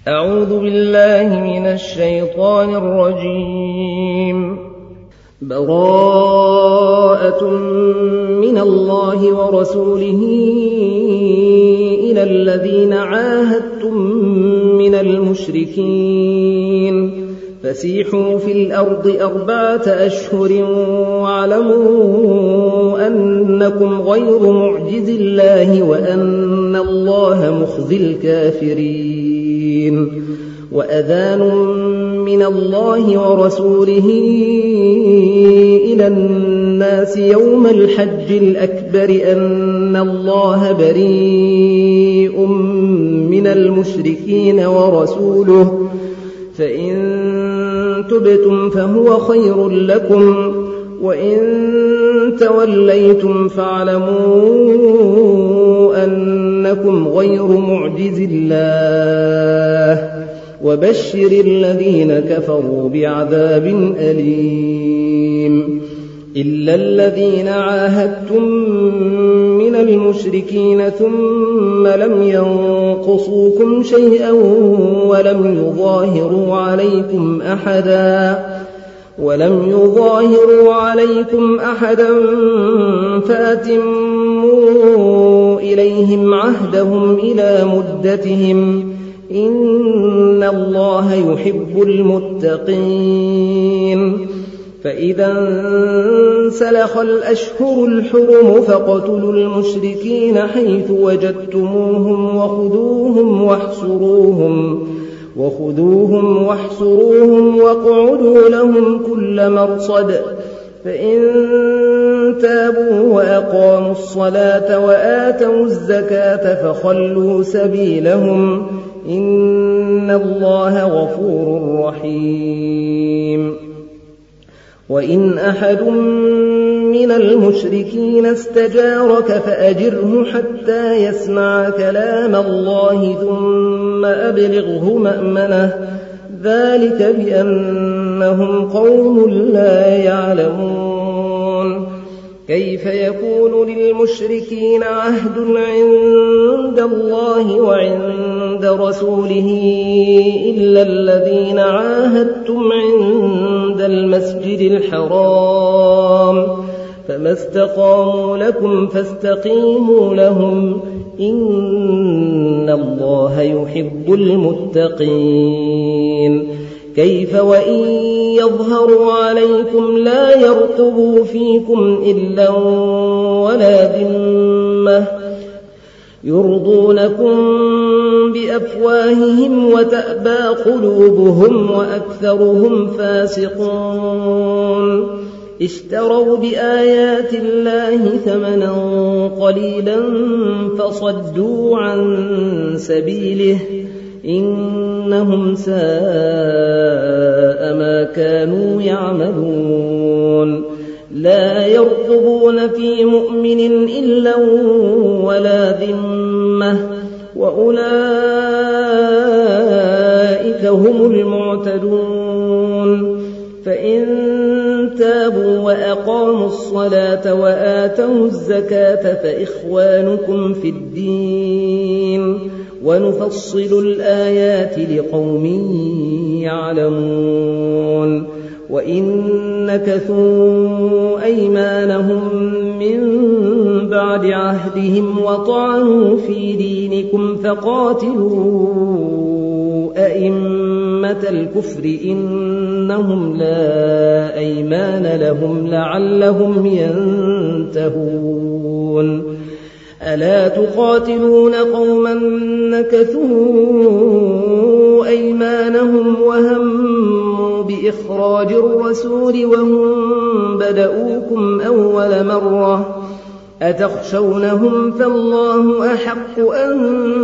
أعوذ بالله من الشيطان الرجيم. براءة من الله ورسوله إلى الذين عاهدتم من المشركين فسيحوا في الأرض 4 أشهر واعلموا أنكم غير معجز الله وأن الله مخزي الكافرين. وأذان من الله ورسوله إلى الناس يوم الحج الأكبر أن الله بريء من المشركين ورسوله فإن تبتم فهو خير لكم وإن توليتم فاعلموا أنكم غير معجز الله وبشر الذين كفروا بعذاب أليم. إلا الذين عاهدتم من المشركين ثم لم ينقصوكم شيئا ولم يظاهروا عليكم أحدا فأتموا إليهم عهدهم إلى مدتهم إن الله يحب المتقين. فإذا انسلخ الأشهر الحرم فاقتلوا المشركين حيث وجدتموهم وخذوهم واحصروهم واقعدوا لهم كل مرصد. فإن تابوا وأقاموا الصلاة وآتوا الزكاة فخلوا سبيلهم إن الله غفور رحيم. وإن أحد من المشركين استجارك فأجره حتى يسمع كلام الله ثم أبلغه مأمنه ذلك بأنهم قوم لا يعلمون. كيف يكون للمشركين عهد عند الله وعند رسوله إلا الذين عاهدتم عند المسجد الحرام فما استقاموا لكم فاستقيموا لهم إن الله يحب المتقين. كيف وإن يظهروا عليكم لا يرقبوا فيكم إلا ولا ذمة يرضونكم بأفواههم وتأبى قلوبهم وأكثرهم فاسقون. اشتروا بآيات الله ثمنا قليلا فصدوا عن سبيله إنهم ساء ما كانوا يعملون. لا يرقبون في مؤمن إلا ولا ذمة وأولئك هم المعتدون. فإن تابوا وأقاموا الصلاة وآتوا الزكاة فإخوانكم في الدين ونفصل الآيات لقوم يعلمون. وإن نكثوا أيمانهم من بعد عهدهم وطعنوا في دينكم فقاتلوا أئمة الكفر إنهم لا أيمان لهم لعلهم ينتهون. ألا تقاتلون قوما نكثوا أيمانهم وهموا بإخراج الرسول وهم بدؤوكم أول مرة أتخشونهم فالله أحق أن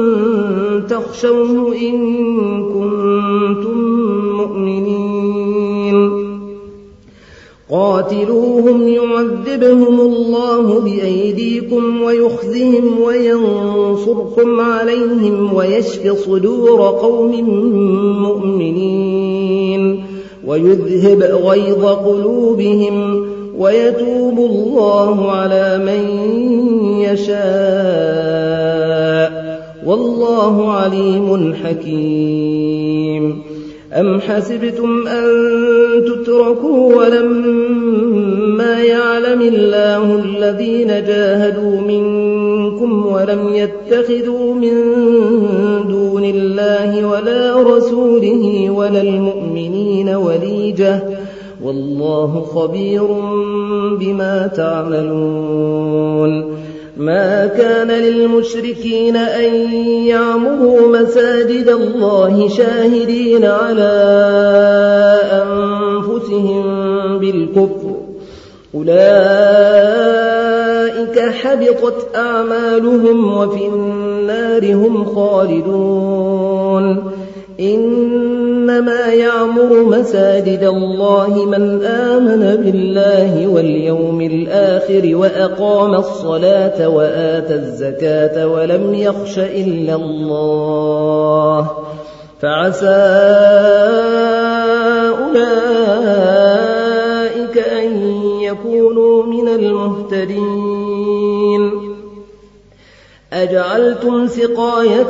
تخشوه إن كنتم مؤمنين. قاتلوهم يعذبهم الله بأيديكم ويخزهم وينصركم عليهم ويشف صدور قوم مؤمنين ويذهب غيظ قلوبهم ويتوب الله على من يشاء والله عليم حكيم. أم حسبتم أن تتركوا ولما يعلم الله الذين جاهدوا منكم ولم يتخذوا من دون الله ولا رسوله ولا المؤمنين وليجة والله خبير بما تعملون. ما كان للمشركين أن يعمروا مساجد الله شاهدين على أنفسهم بالكفر أولئك حبطت أعمالهم وفي النار هم خالدون. إنما يعمر مساجد الله من آمن بالله واليوم الآخر وأقام الصلاة وآتى الزكاة ولم يخش إلا الله فعسى أولئك أن يكونوا من المهتدين. أجعلتم سقاية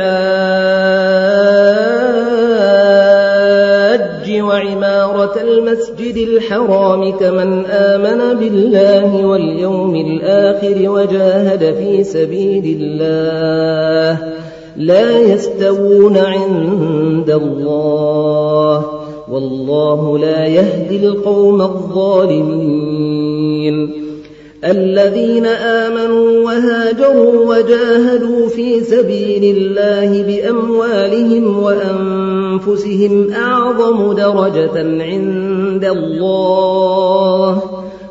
الحاج وعمارة المسجد الحرام كمن آمن بالله واليوم الآخر وجاهد في سبيل الله لا يستوون عند الله والله لا يهدي القوم الظالمين. الذين آمنوا وهاجروا وجاهدوا في سبيل الله بأموالهم وأنفسهم أعظم درجة عند الله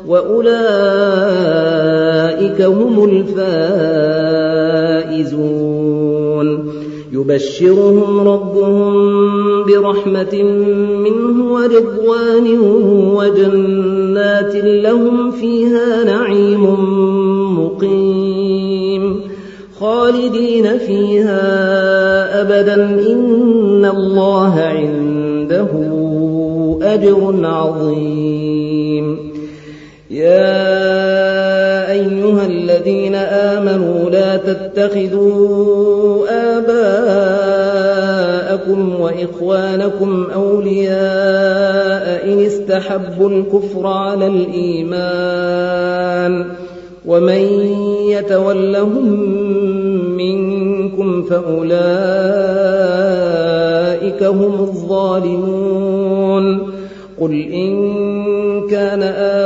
وأولئك هم الفائزون. يبشرهم ربهم برحمة منه ورضوان وجنات لهم فيها نعيم مقيم خالدين فيها أبدا إن الله عنده أجر عظيم. يا أيها الذين آمنوا لا تتخذوا آباءكم وإخوانكم أولياء إن استحبوا الكفر على الإيمان ومن يتولهم منكم فأولئك هم الظالمون. قل إن كان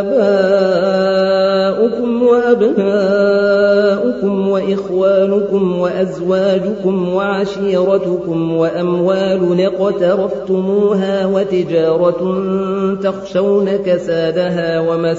آباؤكم وأبناؤكم وإخوانكم وأزواجكم وعشيرتكم وأموال اقترفتموها وتجارة تخشون كسادها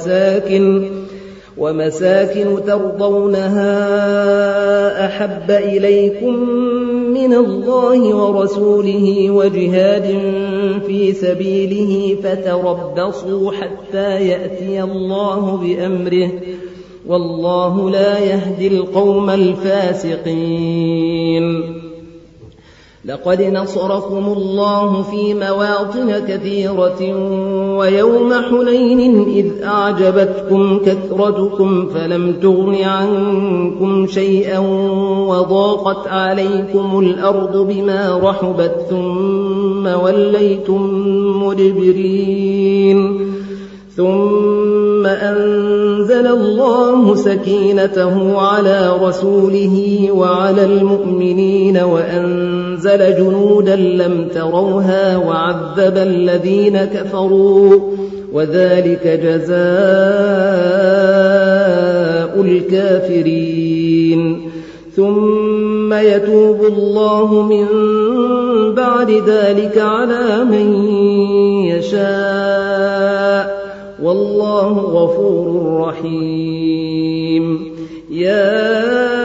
ومساكن ترضونها أحب إليكم من الله ورسوله وجهاد في سبيله فتربصوا حتى يأتي الله بأمره والله لا يهدي القوم الفاسقين. لقد نصركم الله في مواطن كثيرة ويوم حنين إذ أعجبتكم كثرتكم فلم تغن عنكم شيئا وضاقت عليكم الأرض بما رحبت ثم وليتم مدبرين ثم أنزل الله سكينته على رسوله وعلى المؤمنين وأنزل جنودا لم تروها وعذب الذين كفروا وذلك جزاء الكافرين. ثم يتوب الله من بعد ذلك على من يشاء والله غفور رحيم. يا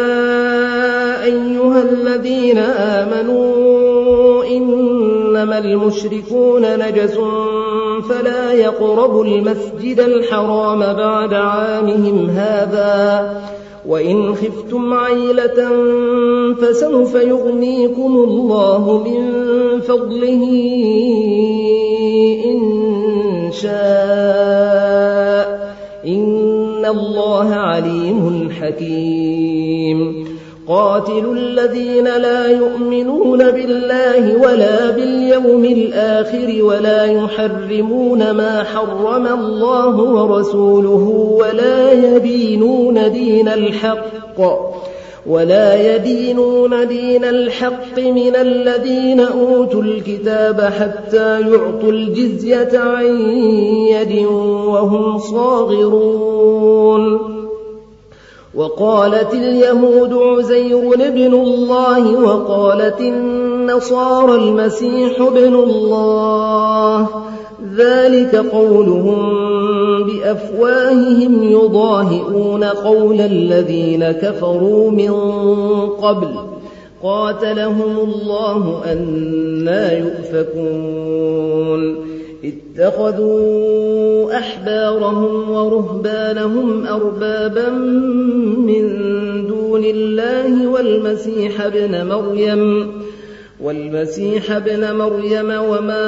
أيها الذين آمنوا إنما المشركون نجس فلا يقربوا المسجد الحرام بعد عامهم هذا وإن خفتم عيلة فسوف يغنيكم الله من فضله إن شاء إن الله عليم حكيم. قاتلوا الذين لا يؤمنون بالله ولا باليوم الآخر ولا يحرمون ما حرم الله ورسوله ولا يدينون دين الحق من الذين أوتوا الكتاب حتى يعطوا الجزية عن يد وهم صاغرون. وقالت اليهود عزير ابن الله وقالت النصارى المسيح ابن الله، ذلك قولهم بأفواههم يضاهئون قول الذين كفروا من قبل قاتلهم الله أنى يؤفكون. اتخذوا أحبارهم ورهبانهم أربابا من دون الله والمسيح ابن مريم وما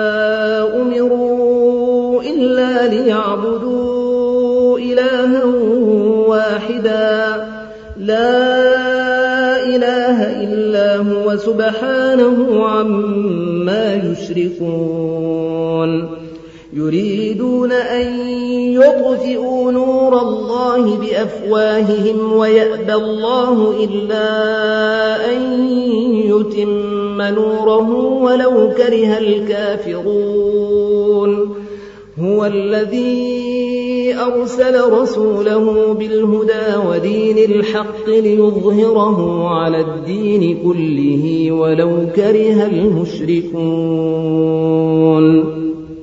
أمروا إلا ليعبدوا إلها واحدا لا إله إلا هو سبحانه عما يشركون. يريدون أن يطفئوا نور الله بأفواههم ويأبى الله إلا أن يتم نوره ولو كره الكافرون. هو الذي أرسل رسوله بالهدى ودين الحق ليظهره على الدين كله ولو كره المشركون.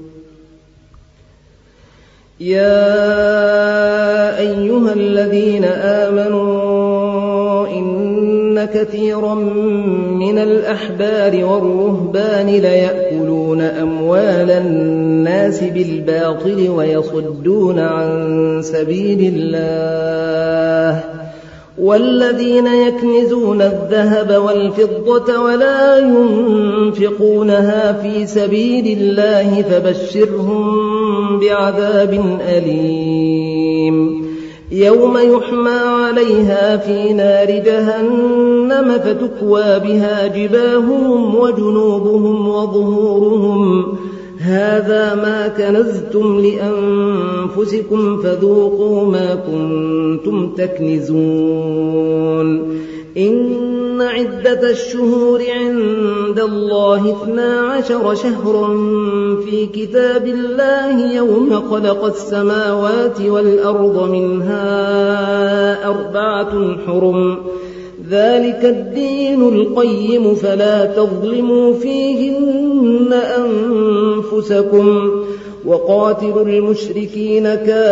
يا أيها الذين آمنوا إن كثيرا من الأحبار والرهبان ليأكلون أموال الناس بالباطل ويصدون عن سبيل الله، والذين يكنزون الذهب والفضة ولا ينفقونها في سبيل الله فبشرهم بعذاب أليم. يوم يحمى عليها في نار جهنم فتكوى بها جباههم وجنوبهم وظهورهم هذا ما كنزتم لأنفسكم فذوقوا ما كنتم تكنزون. إن عدة الشهور عند الله 12 شهرا في كتاب الله يوم خلق السماوات والأرض منها 4 حرم ذلك الدين القيم فلا تظلموا فيهن أنفسكم وقاتلوا المشركين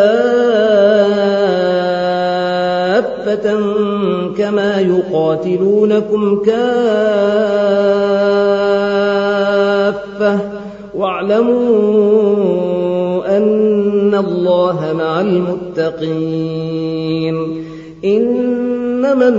كافة كما يقاتلونكم كافة واعلموا أن الله مع المتقين. إنما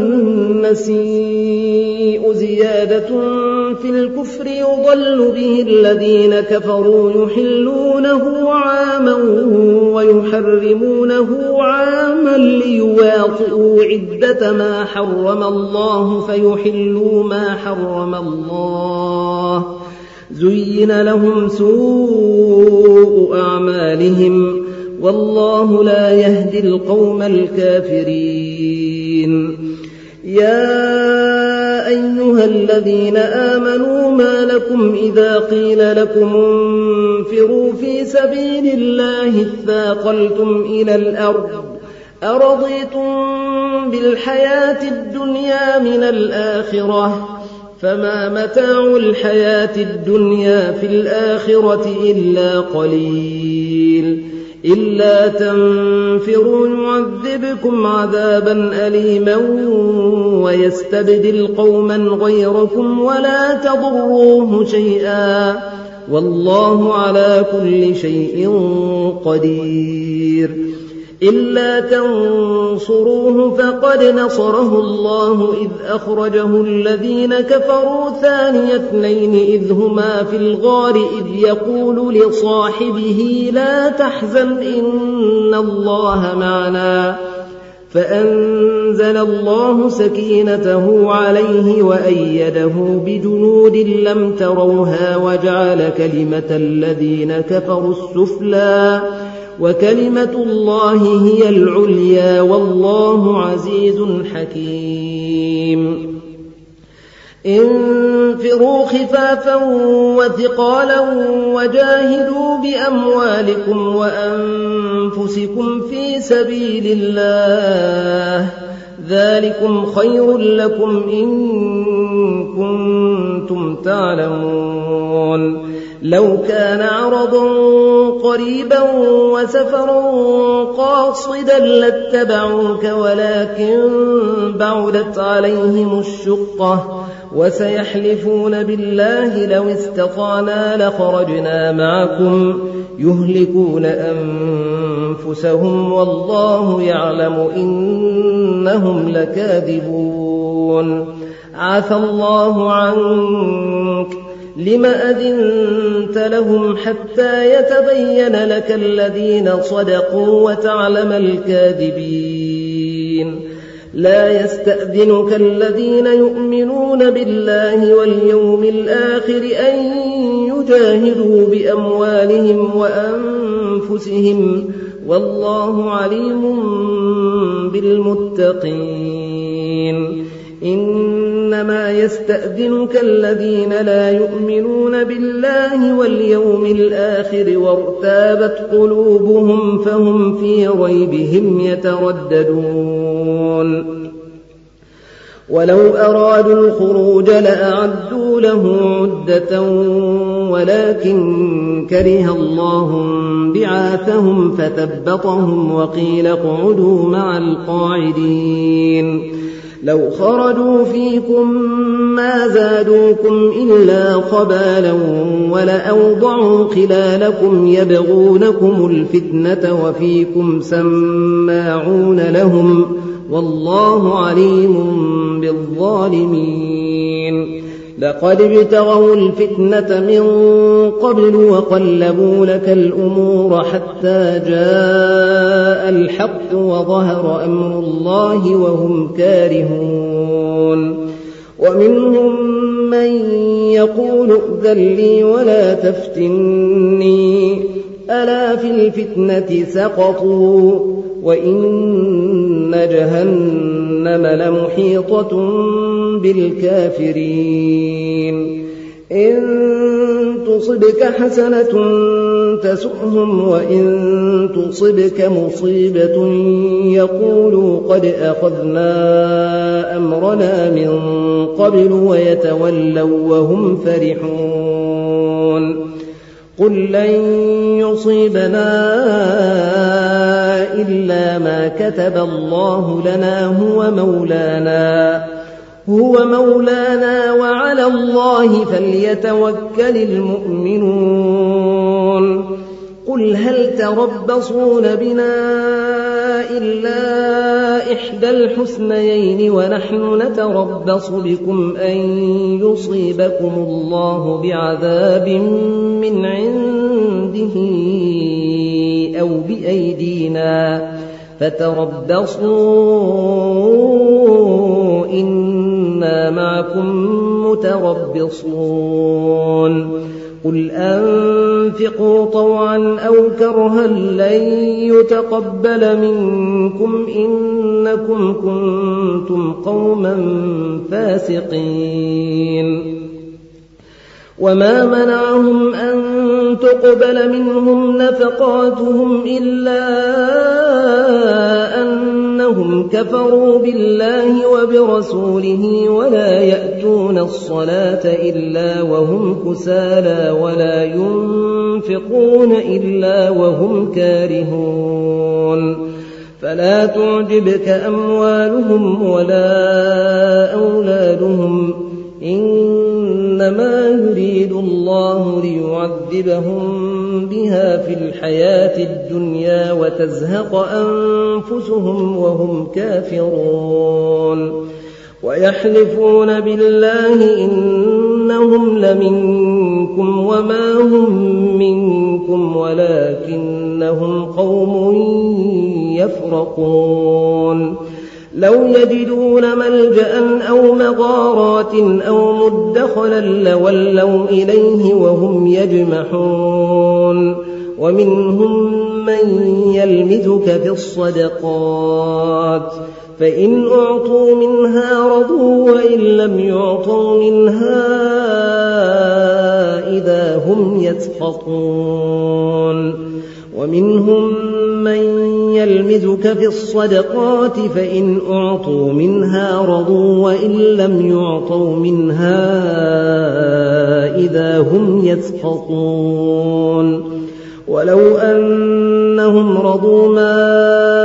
النسيء زيادة في الكفر يضل به الذين كفروا يحلونه عاما ويحرمونه عاما ليواطئوا عدة ما حرم الله فيحلوا ما حرم الله. زين لهم سوء أعمالهم والله لا يهدي القوم الكافرين. يا أيها الذين آمنوا ما لكم إذا قيل لكم انفروا في سبيل الله اثاقلتم إلى الأرض أرضيتم بالحياة الدنيا من الآخرة فما متاع الحياة الدنيا في الآخرة إلا قليل. إلا تنفروا يعذبكم عذابا أليما ويستبدل قوما غيركم ولا تضروه شيئا والله على كل شيء قدير. إلا تنصروه فقد نصره الله إذ أخرجه الذين كفروا ثاني اثنين إذ هما في الغار إذ يقول لصاحبه لا تحزن إن الله معنا فأنزل الله سكينته عليه وأيده بجنود لم تروها وجعل كلمة الذين كفروا السفلى وكلمة الله هي العليا والله عزيز حكيم. انفروا خفافا وثقالا وجاهدوا بأموالكم وأنفسكم في سبيل الله ذلكم خير لكم إن كنتم تعلمون. لو كان عرضا قريبا وسفرا قاصدا لاتبعوك ولكن بعدت عليهم الشقة وسيحلفون بالله لو استطعنا لخرجنا معكم يهلكون أنفسهم والله يعلم إنهم لكاذبون. عفى الله عنك لم أذنت لهم حتى يتبين لك الذين صدقوا وتعلم الكاذبين. لا يستأذنك الذين يؤمنون بالله واليوم الآخر أن يجاهدوا بأموالهم وأنفسهم والله عليم بالمتقين. إنما يستأذنك الذين لا يؤمنون بالله واليوم الآخر وارتابت قلوبهم فهم في ريبهم يترددون. ولو أرادوا الخروج لأعدوا له عدة ولكن كره الله بعاثهم فثبطهم وقيل اقعدوا مع القاعدين. لو خرجوا فيكم ما زادوكم إلا خبالا ولأوضعوا خلالكم يبغونكم الفتنة وفيكم سماعون لهم والله عليم بالظالمين. لقد ابتغوا الفتنة من قبل وقلبوا لك الأمور حتى جاء الحق وظهر أمر الله وهم كارهون. ومنهم من يقول ائذن لي ولا تفتني ألا في الفتنة سقطوا وإن جهنم لمحيطة بالكافرين. إن تصبك حسنة تسؤهم وإن تصبك مصيبة يقولوا قد أخذنا أمرنا من قبل ويتولوا وهم فرحون. قل لن يصيبنا إلا ما كتب الله لنا هو مولانا وعلى الله فليتوكل المؤمنون. قل هل تربصون بنا إلا إحدى الحسنيين ونحن نتربص بكم أن يصيبكم الله بعذاب من عنده أو بأيدينا فتربصوا إنا معكم متربصون. قل أنفقوا طوعا أو كرها لن يتقبل منكم إنكم كنتم قوما فاسقين. وما منعهم أن تقبل منهم نفقاتهم إلا أنهم كفروا بالله وبرسوله ولا يأتون الصلاة إلا وهم كسالى ولا ينفقون إلا وهم كارهون. فلا تعجبك أموالهم ولا أولادهم إنما يريد الله ليعذبهم بها في الحياة الدنيا وتزهق أنفسهم وهم كافرون. ويحلفون بالله إنهم لمنكم وما هم منكم ولكنهم قوم يفرقون لو يجدون ملجأ أو مغارات أو مدخلا لولوا إليه وهم يجمحون ومنهم من يلمزك في الصدقات فإن أعطوا منها رضوا وإن لم يعطوا منها إذا هم يسخطون ومنهم من يلمزك في الصدقات فإن أعطوا منها رضوا وإن لم يعطوا منها إذا هم يسخطون ولو أنهم رضوا ما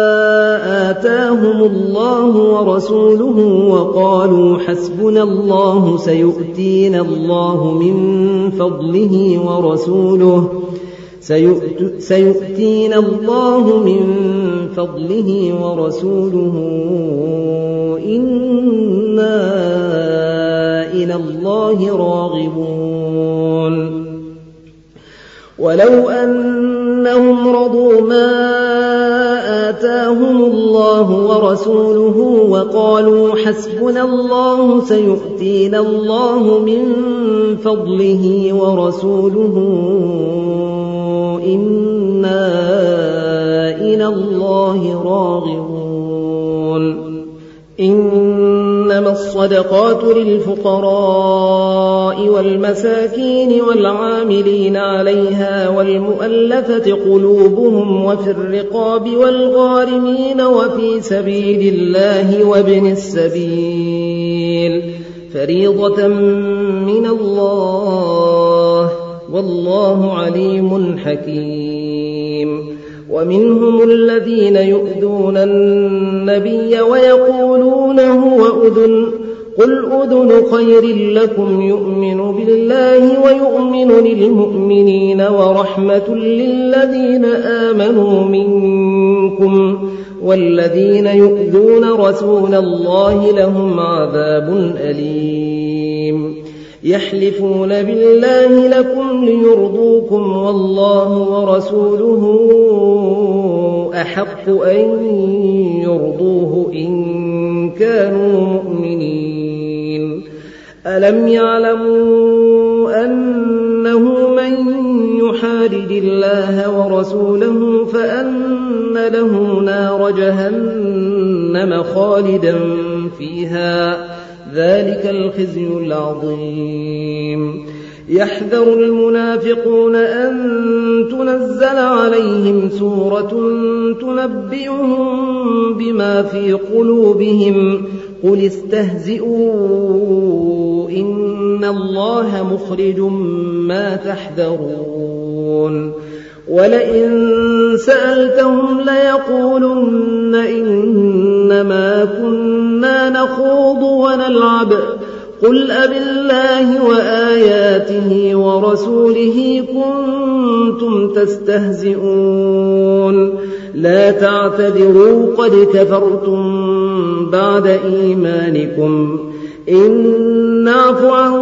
آتاهم الله ورسوله وقالوا حسبنا الله سيؤتينا الله من فضله ورسوله إنا إلى الله راغبون ولو أنهم رضوا ما آتاهم الله ورسوله وقالوا حسبنا الله سيؤتينا الله من فضله ورسوله إنا إلى الله راغبون إنما الصدقات للفقراء والمساكين والعاملين عليها والمؤلفة قلوبهم وفي الرقاب والغارمين وفي سبيل الله وابن السبيل فريضة من الله والله عليم حكيم ومنهم الذين يؤذون النبي ويقولون هو أذن قل أذن خير لكم يؤمن بالله ويؤمن للمؤمنين ورحمة للذين آمنوا منكم والذين يؤذون رسول الله لهم عذاب أليم يحلفون بالله لكم ليرضوكم والله ورسوله أحق أن يرضوه إن كانوا مؤمنين ألم يعلموا أنه من يحادد الله ورسوله فأن له نار جهنم خالدا فيها ذلك الخزي العظيم يحذر المنافقون أن تنزل عليهم سورة تنبئهم بما في قلوبهم قل استهزئوا إن الله مخرج ما تحذرون ولئن سألتهم ليقولن إنما كنا نخوض ونلعب قل أبالله وآياته ورسوله كنتم تستهزئون لا تعتذروا قد كفرتم بعد إيمانكم إن نعف عن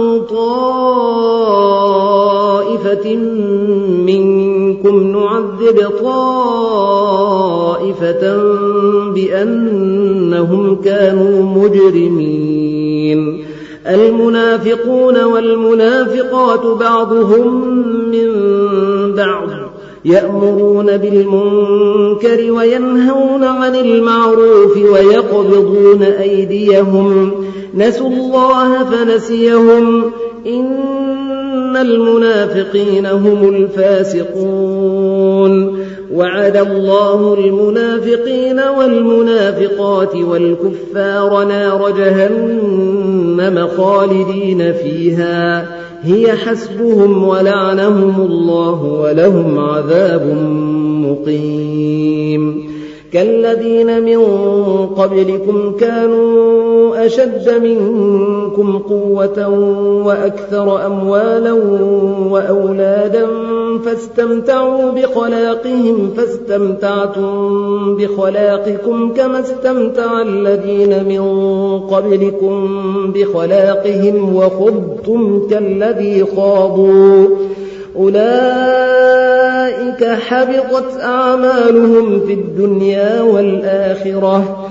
طائفة منكم نعذب طائفة بأنهم كانوا مجرمين المنافقون والمنافقات بعضهم من بعض يأمرون بالمنكر وينهون عن المعروف ويقبضون أيديهم نسوا الله فنسيهم إن المنافقين هم الفاسقون وعد الله المنافقين والمنافقات والكفار نار جهنم خالدين فيها هي حسبهم ولعنهم الله ولهم عذاب مقيم كالذين من قبلكم كانوا أشد منكم قوة وأكثر أموالا وأولادا فاستمتعوا بخلاقهم فاستمتعتم بخلاقكم كما استمتع الذين من قبلكم بخلاقهم وخضتم كالذي خاضوا أولئك أولئك حبطت أعمالهم في الدنيا والآخرة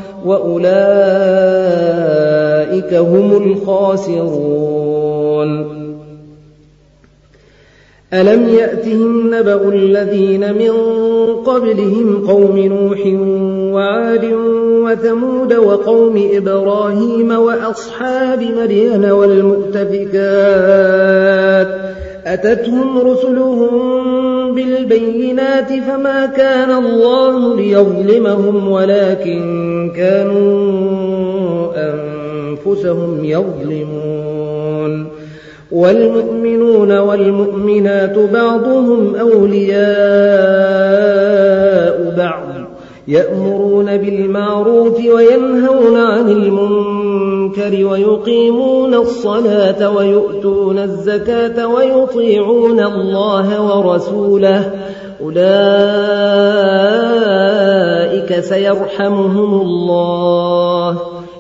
وأولئك هم الخاسرون. ألم يأتهم نبأ الذين من قبلهم قوم نوح وعاد وثمود وقوم إبراهيم وأصحاب مدين والمؤتفكات أتتهم رسلهم بالبينات فما كان الله ليظلمهم ولكن كانوا أنفسهم يظلمون. والمؤمنون والمؤمنات بعضهم أولياء بعض يأمرون بالمعروف وينهون عن المنكر ويقيمون الصلاة ويؤتون الزكاة ويطيعون الله ورسوله أولئك سيرحمهم الله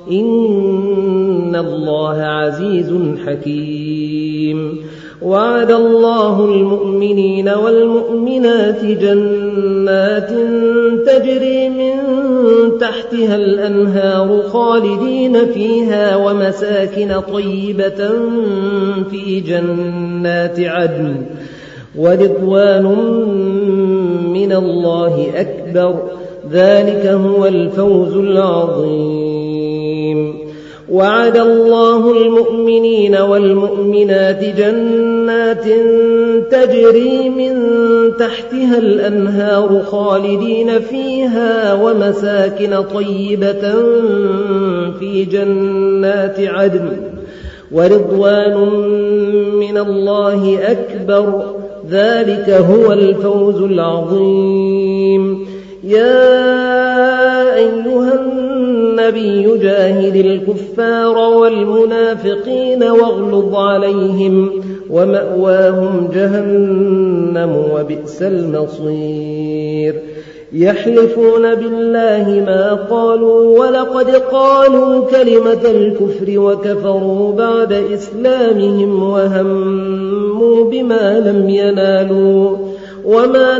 إن الله عزيز حكيم. وعد الله المؤمنين والمؤمنات جنات تجري من تحتها الأنهار خالدين فيها ومساكن طيبة في جنات عدن ورضوان من الله أكبر ذلك هو الفوز العظيم. وعد الله المؤمنين والمؤمنات جنات تجري من تحتها الأنهار خالدين فيها ومساكن طيبة في جنات عدن ورضوان من الله أكبر ذلك هو الفوز العظيم. يا أيها النبي جاهد الكفار والمنافقين واغلظ عليهم ومأواهم جهنم وبئس المصير. يحلفون بالله ما قالوا ولقد قالوا كلمة الكفر وكفروا بعد إسلامهم وهموا بما لم ينالوا وما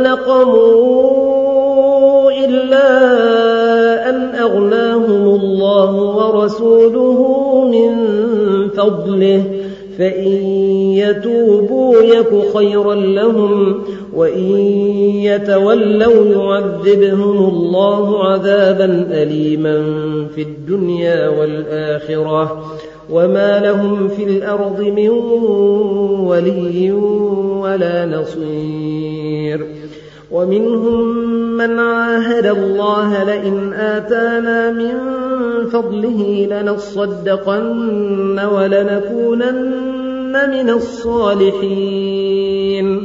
نقموا إلا أن أغناهم الله ورسوله من فضله فإن يتوبوا يك خيرا لهم وإن يتولوا يعذبهم الله عذابا أليما في الدنيا والآخرة وما لهم في الأرض من ولي ولا نصير. ومنهم من عاهد الله لئن آتانا من فضله لنصدقن ولنكونن من الصالحين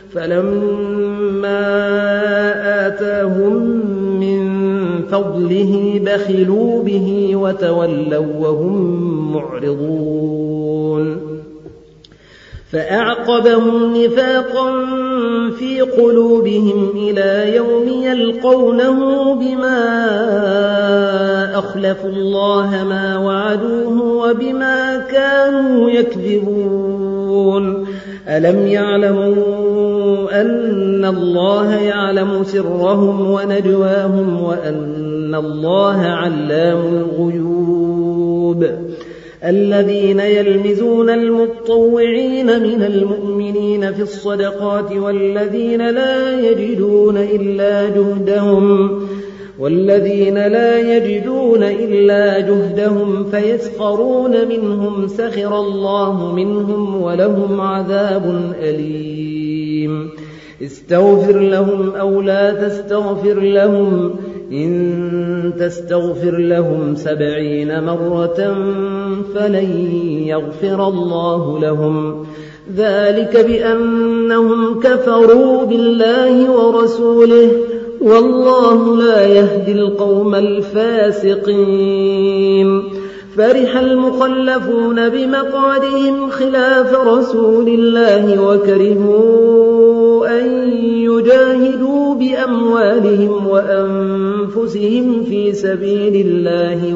فلما آتاهم من فضله بخلوا به وتولوا وهم معرضون. فأعقبهم نفاقا في قلوبهم إلى يوم يلقونه بما أخلفوا الله ما وعدوه وبما كانوا يكذبون. ألم يعلموا أن الله يعلم سرهم ونجواهم وأن الله علام الغيوب. الذين يلمزون المتطوعين من المؤمنين في الصدقات والذين لا يجدون إلا جهدهم فيسخرون منهم سخر الله منهم ولهم عذاب أليم. استغفر لهم أو لا تستغفر لهم إن تستغفر لهم 70 مرة فلن يغفر الله لهم ذلك بأنهم كفروا بالله ورسوله والله لا يهدي القوم الفاسقين. فرح المخلفون بمقعدهم خلاف رسول الله وكرهوا أن يجاهدوا بأموالهم وأنفسهم في سبيل الله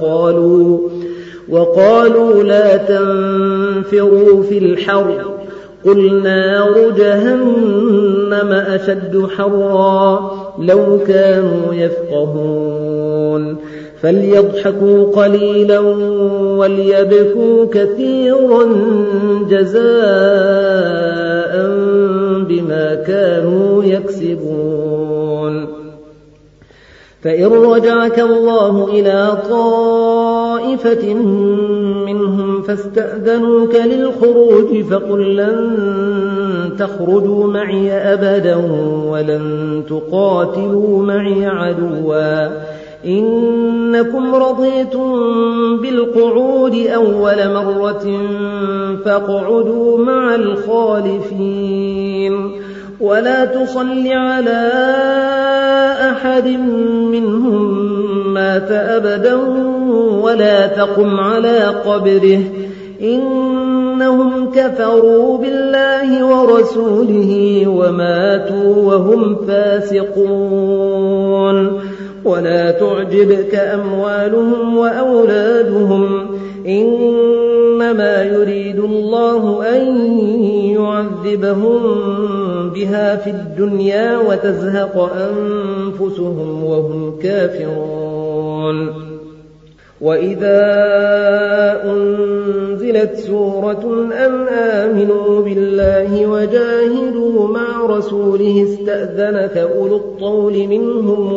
وقالوا لا تنفروا في الحر قل نار جهنم جهنم أشد حرا لو كانوا يفقهون فليضحكوا قليلا وليبكوا كثيرا جزاء بما كانوا يكسبون فإن رجعك الله إلى طائفة منهم فاستأذنوك للخروج فقل لن تخرجوا معي أبدا ولن تقاتلوا معي عدوا إنكم رضيتم بالقعود أول مرة فاقعدوا مع الخالفين ولا تصل على أحد منهم مات أبدا ولا تقم على قبره إنهم كفروا بالله ورسوله وماتوا وهم فاسقون ولا تعجبك أموالهم وأولادهم إنما يريد الله أن يعذبهم بها في الدنيا وتزهق أنفسهم وهم كافرون وإذا أنزلت سورة أن آمنوا بالله وجاهدوا مع رسوله استأذنك أولو الطول منهم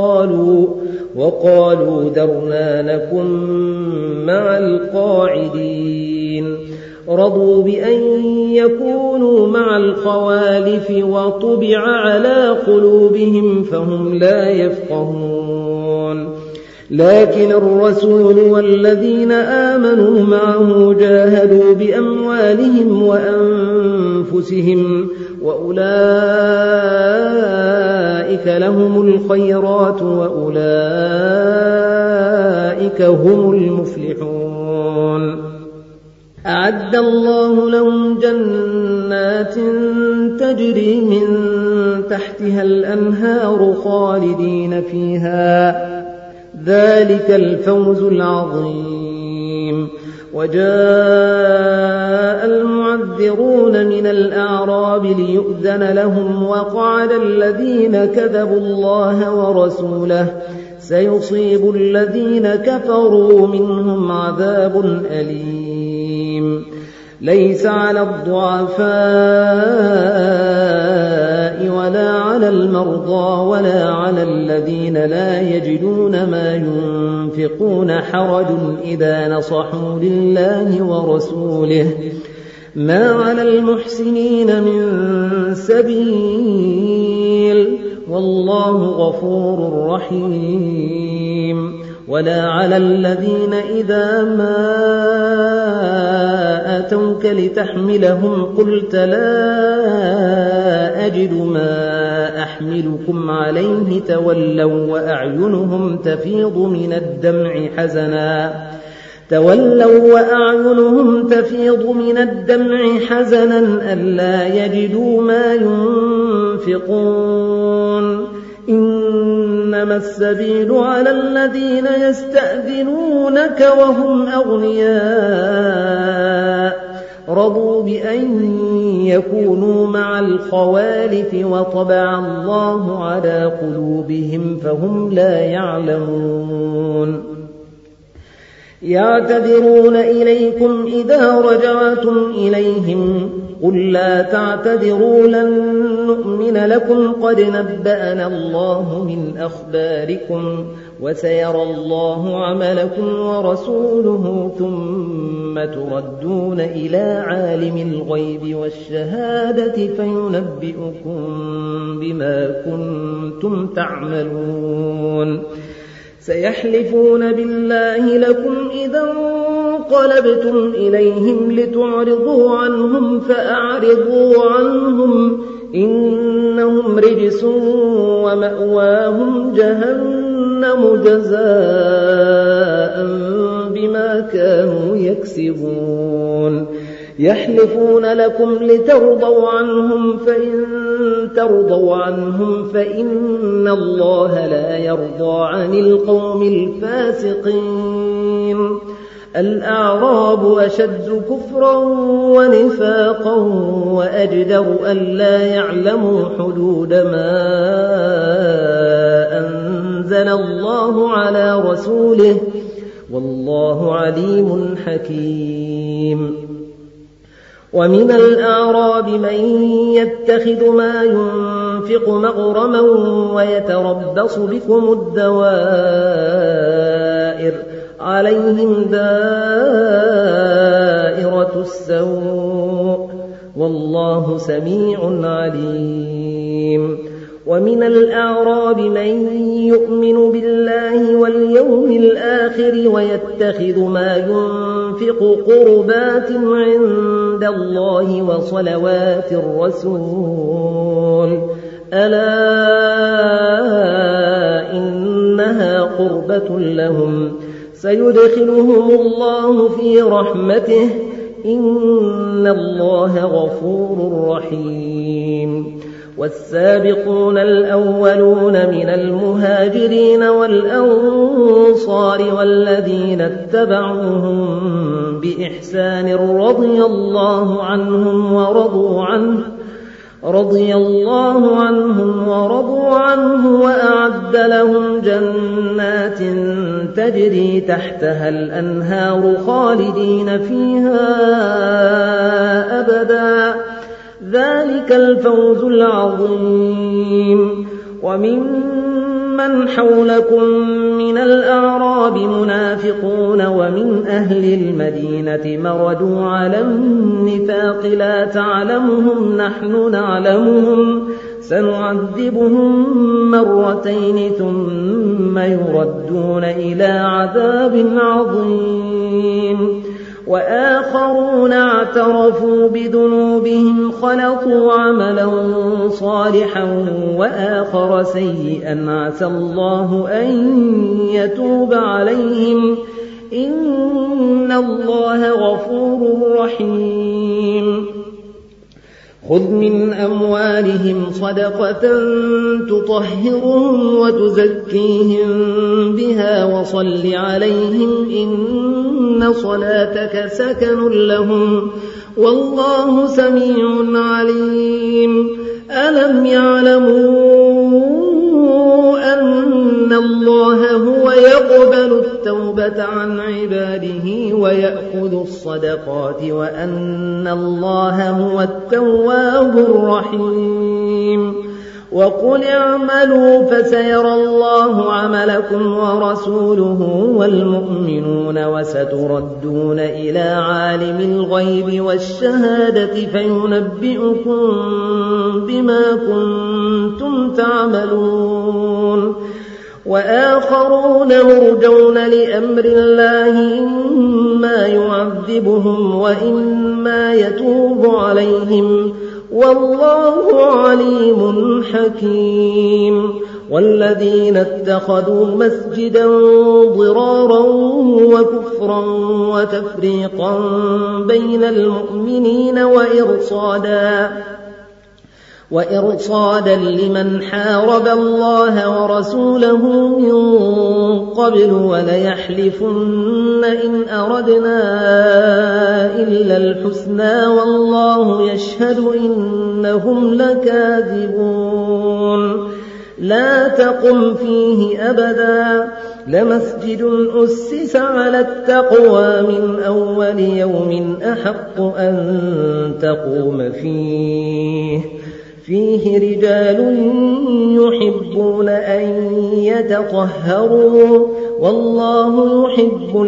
وقالوا درنا نكن مع القاعدين رضوا بأن يكونوا مع الخوالف وطبع على قلوبهم فهم لا يفقهون لكن الرسول والذين آمنوا معه جاهدوا بأموالهم وأنفسهم وأولئك لهم الخيرات وأولئك هم المفلحون أعد الله لهم جنات تجري من تحتها الأنهار خالدين فيها ذلك الفوز العظيم وجاء المعذرون من الأعراب ليؤذن لهم وقعد الذين كذبوا الله ورسوله سيصيب الذين كفروا منهم عذاب أليم ليس على الضعفاء ولا على المرضى ولا على الذين لا يجدون ما ينفقون حرج إذا نصحوا لله ورسوله ما على المحسنين من سبيل والله غفور رحيم ولا على الذين إذا ما أتوك لتحملهم قلت لا أجد ما أحملكم عليه تولوا وأعينهم تفيض من الدمع حزنا ألا يجدوا ما ينفقون إنما السبيل على الذين يستأذنونك وهم أغنياء رضوا بأن يكونوا مع الخوالف وطبع الله على قلوبهم فهم لا يعلمون يعتذرون إليكم إذا رجعتم إليهم قل لا تعتذروا لن نؤمن لكم قد نبأنا الله من أخباركم وسيرى الله عملكم ورسوله ثم تردون إلى عالم الغيب والشهادة فينبئكم بما كنتم تعملون سيحلفون بالله لكم إذا انقلبتم إليهم لتعرضوا عنهم فأعرضوا عنهم إنهم رجس ومأواهم جهنم جزاء بما كانوا يكسبون يحلفون لكم لترضوا عنهم فإن ترضوا عنهم فإن الله لا يرضى عن القوم الفاسقين الأعراب أشد كفرا ونفاقا وأجدر ألا يعلموا حدود ما أنزل الله على رسوله والله عليم حكيم. ومن الأعراب من يتخذ ما ينفق مغرما ويتربص بكم الدوائر عليهم دائرة السوء والله سميع عليم. ومن الأعراب من يؤمن بالله واليوم الآخر ويتخذ ما ينفق قربات عند الله وصلوات الرسول ألا إنها قربة لهم سيدخلهم الله في رحمته إن الله غفور رحيم. والسابقون الأولون من المهاجرين والأنصار والذين اتبعوهم بإحسان رضي الله عنهم ورضوا عنه وأعد لهم جنات تجري تحتها الأنهار خالدين فيها أبدا ذلك الفوز العظيم. وممن حولكم من الأعراب منافقون ومن أهل المدينة مردوا على النفاق لا تعلمهم نحن نعلمهم سنعذبهم مرتين ثم يردون إلى عذاب عظيم. وآخرون اعترفوا بذنوبهم خلطوا عملا صالحا وآخر سيئا عسى الله أن يتوب عليهم إن الله غفور رحيم. خذ من أموالهم صدقة تطهرهم وتزكيهم بها وصل عليهم إن صلاتك سكن لهم والله سميع عليم. ألم يعلموا أن الله هو يقبل التوبة عن عباده ويأخذ الصدقات وأن الله هو التواب الرحيم. وقل اعملوا فسيرى الله عملكم ورسوله والمؤمنون وستردون إلى عالم الغيب والشهادة فينبئكم بما كنتم تعملون. وآخرون مرجون لأمر الله إما يعذبهم وإما يتوب عليهم والله عليم حكيم. والذين اتخذوا مسجدا ضرارا وكفرا وتفريقا بين المؤمنين وإرصادا لمن حارب الله ورسوله من قبل وليحلفن إن أردنا إلا الحسنى والله يشهد إنهم لكاذبون. لا تقم فيه أبدا لمسجد أسس على التقوى من أول يوم أحق أن تقوم فيه رجال يحبون أن يتطهروا والله يحب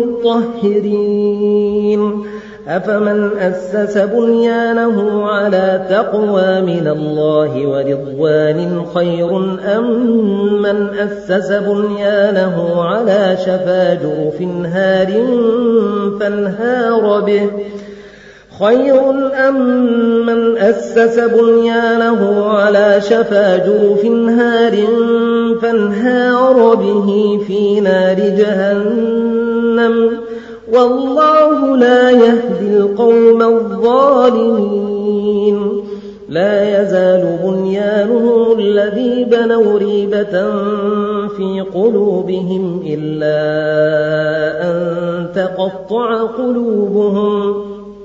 المطهرين. أفمن أسس بنيانه على تقوى من الله ورضوان خير أم من أسس بنيانه على شفا جرف هار فانهار به خير أم من أسس بنيانه على شفا جرف هار فانهار به في نار جهنم والله لا يهدي القوم الظالمين. لا يزال بنيانهم الذي بنوا ريبة في قلوبهم إلا أن تقطع قلوبهم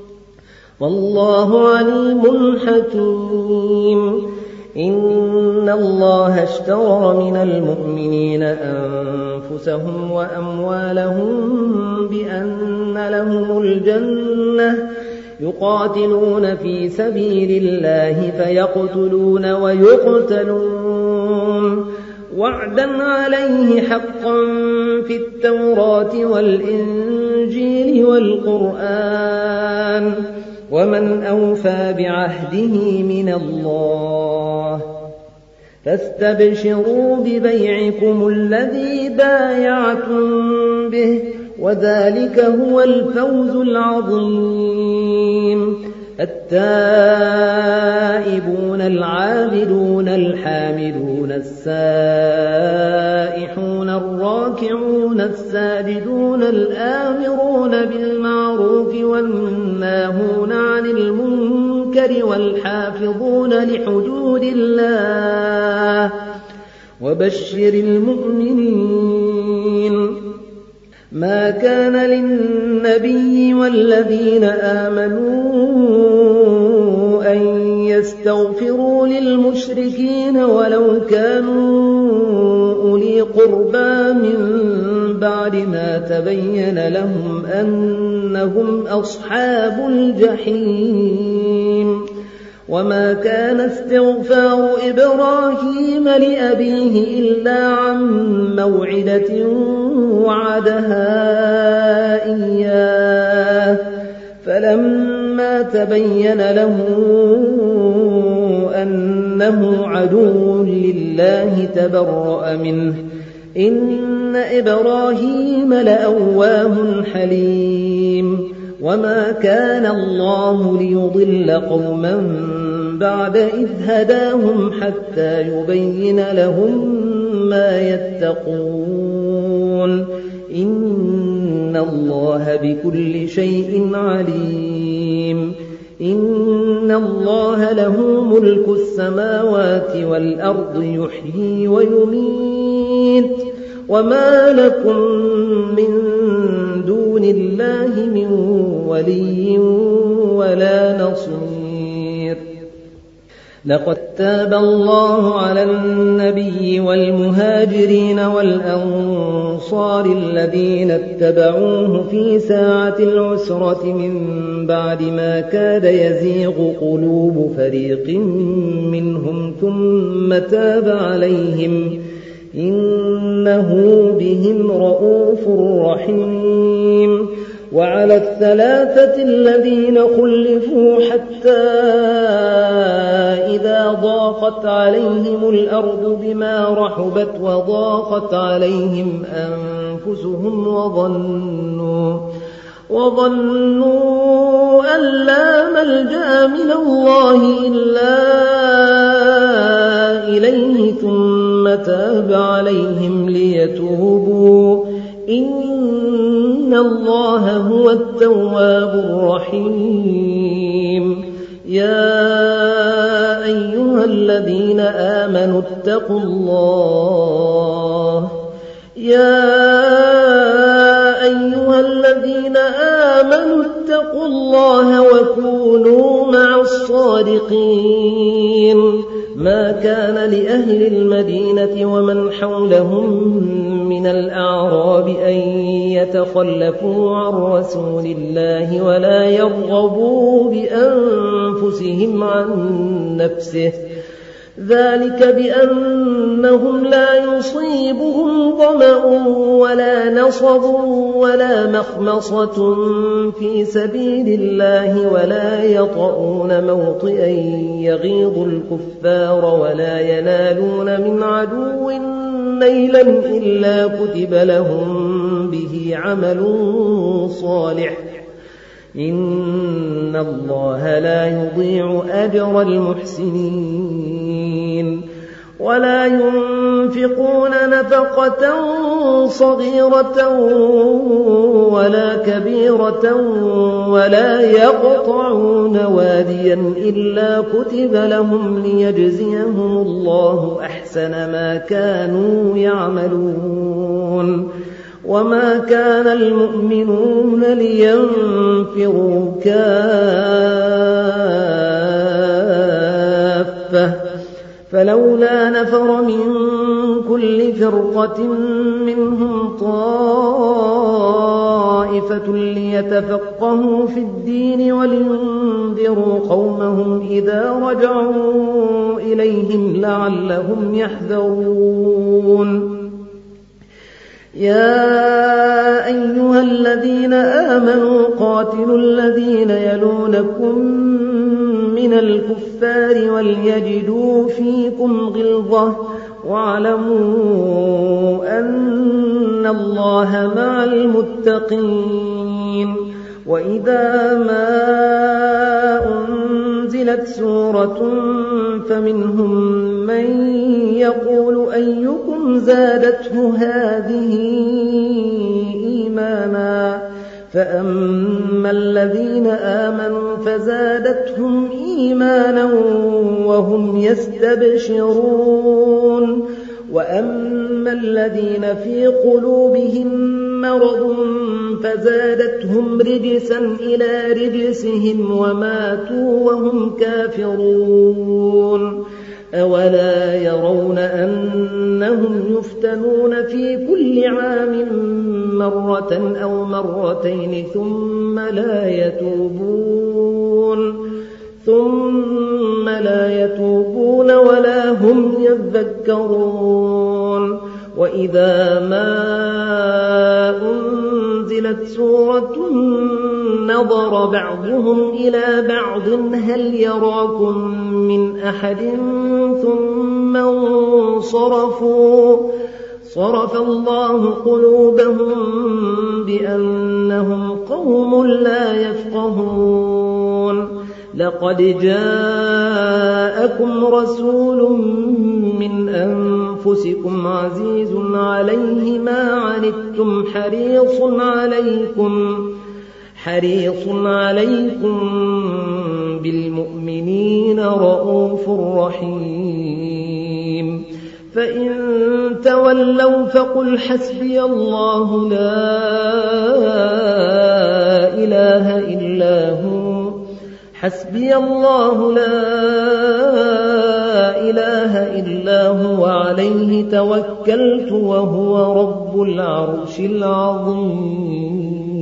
والله عليم حكيم إن الله اشترى من المؤمنين أنفسهم وأموالهم بأن لهم الجنة يقاتلون في سبيل الله فيقتلون ويقتلون وعدا عليه حقا في التوراة والإنجيل والقرآن ومن أوفى بعهده من الله فاستبشروا ببيعكم الذي بايعتم به وذلك هو الفوز العظيم التائبون العابدون الحامدون السائحون الراكعون الساجدون الآمرون بالمعروف والناهون عن المنكر والحافظون لحدود الله وبشر المؤمنين ما كان للنبي والذين آمنوا أن يستغفروا للمشركين ولو كانوا أولي قربى من بعد ما تبين لهم أنهم أصحاب الجحيم وما كان استغفار إبراهيم لأبيه إلا عن موعدة وعدها إياه فلما تبين له أنه عدو لله تبرأ منه إن إبراهيم لأواه حليم وما كان الله ليضل قوما بعد إذ هداهم حتى يبين لهم ما يتقون إن الله بكل شيء عليم إن الله له ملك السماوات والأرض يحيي ويميت وما لكم من دون الله من ولي ولا نصير لقد تاب الله على النبي والمهاجرين والأنصار الذين اتبعوه في ساعة العسرة من بعد ما كاد يزيغ قلوب فريق منهم ثم تاب عليهم إنه بهم رؤوف رحيم وعلى الثلاثة الذين خلفوا حتى إذا ضاقت عليهم الأرض بما رحبت وضاقت عليهم أنفسهم وظنوا أن لا ملجأ من الله إلا إليه ثم تاب عليهم ليتوبوا إن الله هو التواب الرحيم يا أيها الذين آمنوا اتقوا الله وكونوا مع الصادقين ما كان لأهل المدينة ومن حولهم من الأعراب أن يتخلفوا عن رسول الله ولا يرغبوا بأنفسهم عن نفسه ذلك بأنهم لا يصيبهم ظمأ ولا نصب ولا مخمصة في سبيل الله ولا يطؤون موطئا يغيظ الكفار ولا ينالون من عدو نيلا إلا كتب لهم به عمل صالح إن الله لا يضيع أجر المحسنين ولا ينفقون نفقة صغيرة ولا كبيرة ولا يقطعون واديا إلا كتب لهم ليجزيهم الله أحسن ما كانوا يعملون وما كان المؤمنون لينفروا كافة فلولا نفر من كل فرقة منهم طائفة ليتفقهوا في الدين ولينذروا قومهم إذا رجعوا إليهم لعلهم يحذرون يا أيها الذين آمنوا قاتلوا الذين يلونكم من الكفار وليجدوا فيكم غلظة واعلموا أن الله مع المتقين وإذا ما أنزلت سورة فمنهم من يقول أيكم زادته هذه إيمانا فأما الذين آمنوا فزادتهم إيمانا وهم يستبشرون وأما الذين في قلوبهم مرض فزادتهم رجسا إلى رجسهم وماتوا وهم كافرون أولا يرون أنهم يفتنون في كل عام مرة أو مرتين ثم لا يتوبون ولا هم يذكرون وإذا ما أنزلت سورة نظر بعضهم إلى بعض هل يراكم من أحد ثم انصرفوا صرف الله قلوبهم بأنهم قوم لا يفقهون لقد جاءكم رسول من أنفسكم عزيز عليه ما عنتم حريص عليكم بالمؤمنين رؤوف رحيم فإن تولوا فقل حسبي الله لا إله إلا هو عليه توكلت وهو رب العرش العظيم